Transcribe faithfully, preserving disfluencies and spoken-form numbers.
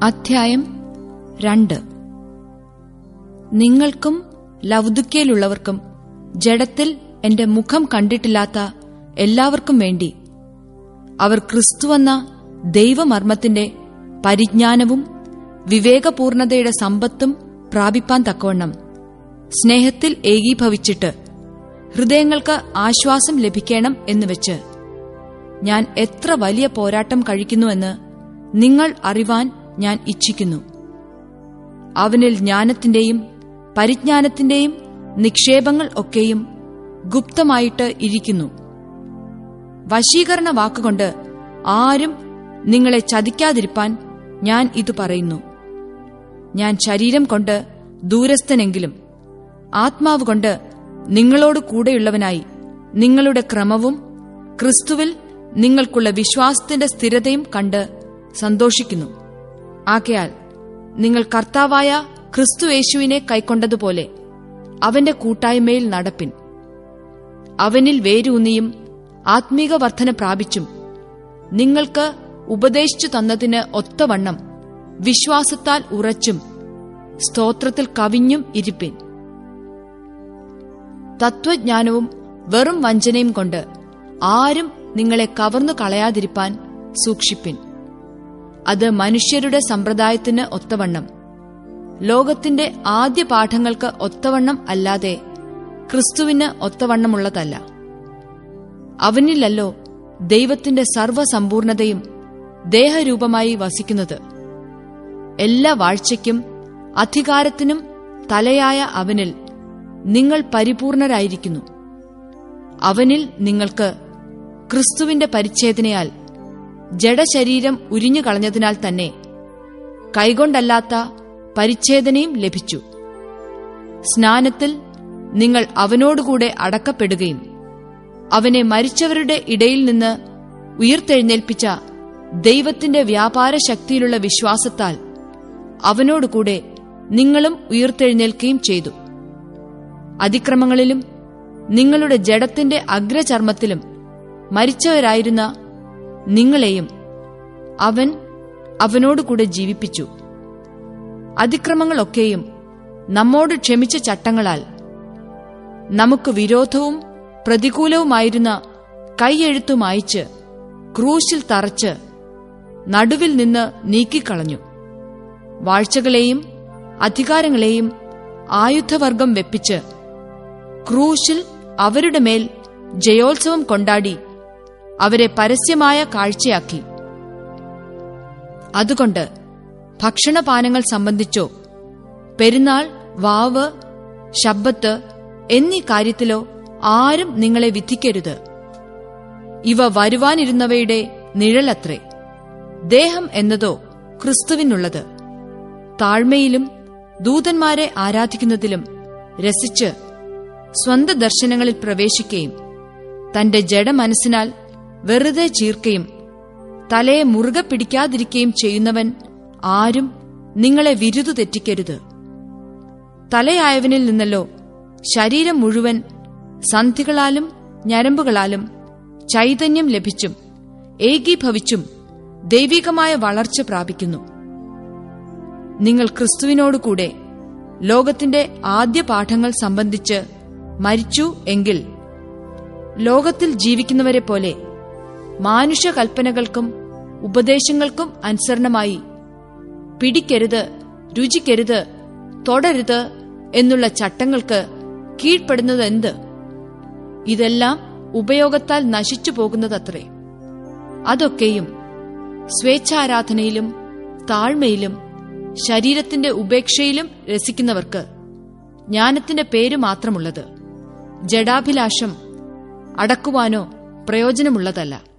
അധ്യായം രണ്ട്. നിങ്ങൾക്കും ലവുദിക്കയിലുള്ളവർക്കും ജഡത്തിൽ എന്റെ മുഖം കണ്ടിട്ടില്ലാത്ത എല്ലാവർക്കും വേണ്ടി അവർ ക്രിസ്തുവെന്ന ദൈവമർമ്മത്തിന്റെ പരിജ്ഞാനവും വിവേകപൂർണതയുടെ സമ്പത്തും പ്രാപിപ്പാൻ തക്കവണ്ണം സ്നേഹത്തിൽ ഏകീഭവിച്ചിട്ട് ഹൃദയങ്ങൾക്ക് ആശ്വാസം ലഭിക്കണം എന്നുവെച്ച് ഞാൻ എത്ര വലിയ പോരാട്ടം കഴിക്കുന്നുവെന്ന് നിങ്ങൾ അറിവാൻ ഞാൻ ഇച്ഛിക്കുന്നു. അവനിൽ ജ്ഞാനത്തിന്റെയും പരിജ്ഞാനത്തിന്റെയും നിക്ഷേപങ്ങൾ ഒക്കെയും ഗുപ്തമായിട്ട് ഇരിക്കുന്നു. വശീകരണ വാക്കുകൊണ്ട് ആരും നിങ്ങളെ ചതിക്കാതിരിപ്പാൻ ഞാൻ ഇത് പറയുന്നു. ഞാൻ ശരീരം കൊണ്ട് ദൂരസ്ഥനെങ്കിലും ആത്മാവ് കൊണ്ട് നിങ്ങളോട് കൂടെയുള്ളവനായി നിങ്ങളുടെ ക്രമവും ക്രിസ്തുവിൽ നിങ്ങൾക്കുള്ള വിശ്വാസത്തിന്റെ സ്ഥിരതയും കണ്ട് സന്തോഷിക്കുന്നു. ആകയാൽ നിങ്ങൾ കർത്താവായ ക്രിസ്തുയേശുവിനെ കൈക്കൊണ്ടതുപോലെ അവന്റെ കൂട്ടായ്മയിൽ നടപ്പിൻ. അവനിൽ വേരൂന്നിയും ആത്മീക വർധന പ്രാപിച്ചും നിങ്ങൾക്ക് ഉപദേശിച്ചു തന്നതിന് ഒത്തവണ്ണം വിശ്വാസത്താൽ ഉറച്ചും സ്തോത്രത്തിൽ കവിഞ്ഞും ഇരിപ്പിൻ. തത്വജ്ഞാനവും വെറും വഞ്ചനയും കൊണ്ട് ആരും നിങ്ങളെ കവർന്നു കളയാതിരിപ്പാൻ സൂക്ഷിപ്പിൻ. അത് മനുഷ്യരുടെ സമ്പ്രദായത്തിന് ഒത്തവണ്ണം ലോകത്തിന്റെ ആദ്യ പാഠങ്ങൾക്ക് ഒത്തവണ്ണം അല്ലാതെ ക്രിസ്തുവിന് ഒത്തവണ്ണമുള്ളതല്ല. അവനിലല്ലോ ദൈവത്തിന്റെ സർവ്വസമ്പൂർണതയും ദേഹരൂപമായി വസിക്കുന്നത്. എല്ലാ വാഴ്ചയ്ക്കും അധികാരത്തിനും തലയായ അവനിൽ നിങ്ങൾ പരിപൂർണരായിരിക്കുന്നു. അവനിൽ നിങ്ങൾക്ക് ക്രിസ്തുവിന്റെ പരിച്ഛേദനയാൽ ജഡശരീരം ഉരിഞ്ഞുകളഞ്ഞതിനാൽ തന്നെ കൈകൊണ്ടല്ലാത്ത പരിച്ഛേദനയും ലഭിച്ചു. സ്നാനത്തിൽ നിങ്ങൾ അവനോടുകൂടെ അടക്കപ്പെടുകയും അവനെ മരിച്ചവരുടെ ഇടയിൽ നിന്ന് ഉയിർത്തെഴുന്നേൽപ്പിച്ച ദൈവത്തിന്റെ വ്യാപാര ശക്തിയിലുള്ള വിശ്വാസത്താൽ അവനോടുകൂടെ നിങ്ങളും ഉയിർത്തെഴുന്നേൽക്കുകയും ചെയ്തു. അതിക്രമങ്ങളിലും നിങ്ങളുടെ ജഡത്തിന്റെ അഗ്രചർമ്മത്തിലും മരിച്ചവരായിരുന്ന നിങ്ങളെയും അവൻ അവനോടുകൂടെ ജീവിപ്പിച്ചു. അതിക്രമങ്ങളൊക്കെയും നമ്മോട് ക്ഷമിച്ച ചട്ടങ്ങളാൽ നമുക്ക് വിരോധവും പ്രതികൂലവുമായിരുന്ന കൈയെഴുത്തു മായിച്ച് ക്രൂശിൽ തറച്ച് നടുവിൽ നിന്ന് നീക്കിക്കളഞ്ഞു. വാഴ്ചകളെയും അധികാരങ്ങളെയും ആയുധവർഗം വെപ്പിച്ച് ക്രൂശിൽ അവരുടെ മേൽ ജയോത്സവം കൊണ്ടാടി അവരെ പരസ്യമായ കാഴ്ചയാക്കി. അതുകൊണ്ട് ഭക്ഷണപാനങ്ങൾ സംബന്ധിച്ചോ പെരുന്നാൾ, വാവ്, ശബ്ബത്ത് എന്നീ കാര്യത്തിലോ ആരും നിങ്ങളെ വിധിക്കരുത്. ഇവ വരുവാനിരുന്നവയുടെ നിഴലത്രേ. ദേഹം എന്നതോ ക്രിസ്തുവിനുള്ളത്. താഴ്മയിലും ദൂതന്മാരെ ആരാധിക്കുന്നതിലും രസിച്ച് സ്വന്ത ദർശനങ്ങളിൽ പ്രവേശിക്കുകയും തന്റെ ജഡമനസ്സിനാൽ വെറുതെ ചീർക്കുകയും തലയെ മുറുകെ പിടിക്കാതിരിക്കുകയും ചെയ്യുന്നവൻ ആരും നിങ്ങളെ വിരുതു തെറ്റിക്കരുത്. തലയായവനിൽ നിന്നല്ലോ ശരീരം മുഴുവൻ സന്ധികളാലും ഞരമ്പുകളാലും ചൈതന്യം ലഭിച്ചും ഏകീഭവിച്ചും ദൈവികമായ വളർച്ച പ്രാപിക്കുന്നു. നിങ്ങൾ ക്രിസ്തുവിനോടുകൂടെ ലോകത്തിന്റെ ആദ്യ പാഠങ്ങൾ സംബന്ധിച്ച് മരിച്ചു എങ്കിൽ ലോകത്തിൽ ജീവിക്കുന്നവരെ പോലെ മാനുഷകൽപ്പനകൾക്കും ഉപദേശങ്ങൾക്കും അനുസരണമായി പിടിക്കരുത്, രുചിക്കരുത്, തൊടരുത് എന്നുള്ള ചട്ടങ്ങൾക്ക് കീഴ്പ്പെടുന്നതെന്ത്? ഇതെല്ലാം ഉപയോഗത്താൽ നശിച്ചു പോകുന്നതത്രേ. അതൊക്കെയും സ്വേച്ഛാരാധനയിലും താഴ്മയിലും ശരീരത്തിന്റെ ഉപേക്ഷയിലും രസിക്കുന്നവർക്ക് ജ്ഞാനത്തിന്റെ പേര് മാത്രമുള്ളത്. ജഡാഭിലാഷം അടക്കുവാനോ പ്രയോജനമുള്ളതല്ല.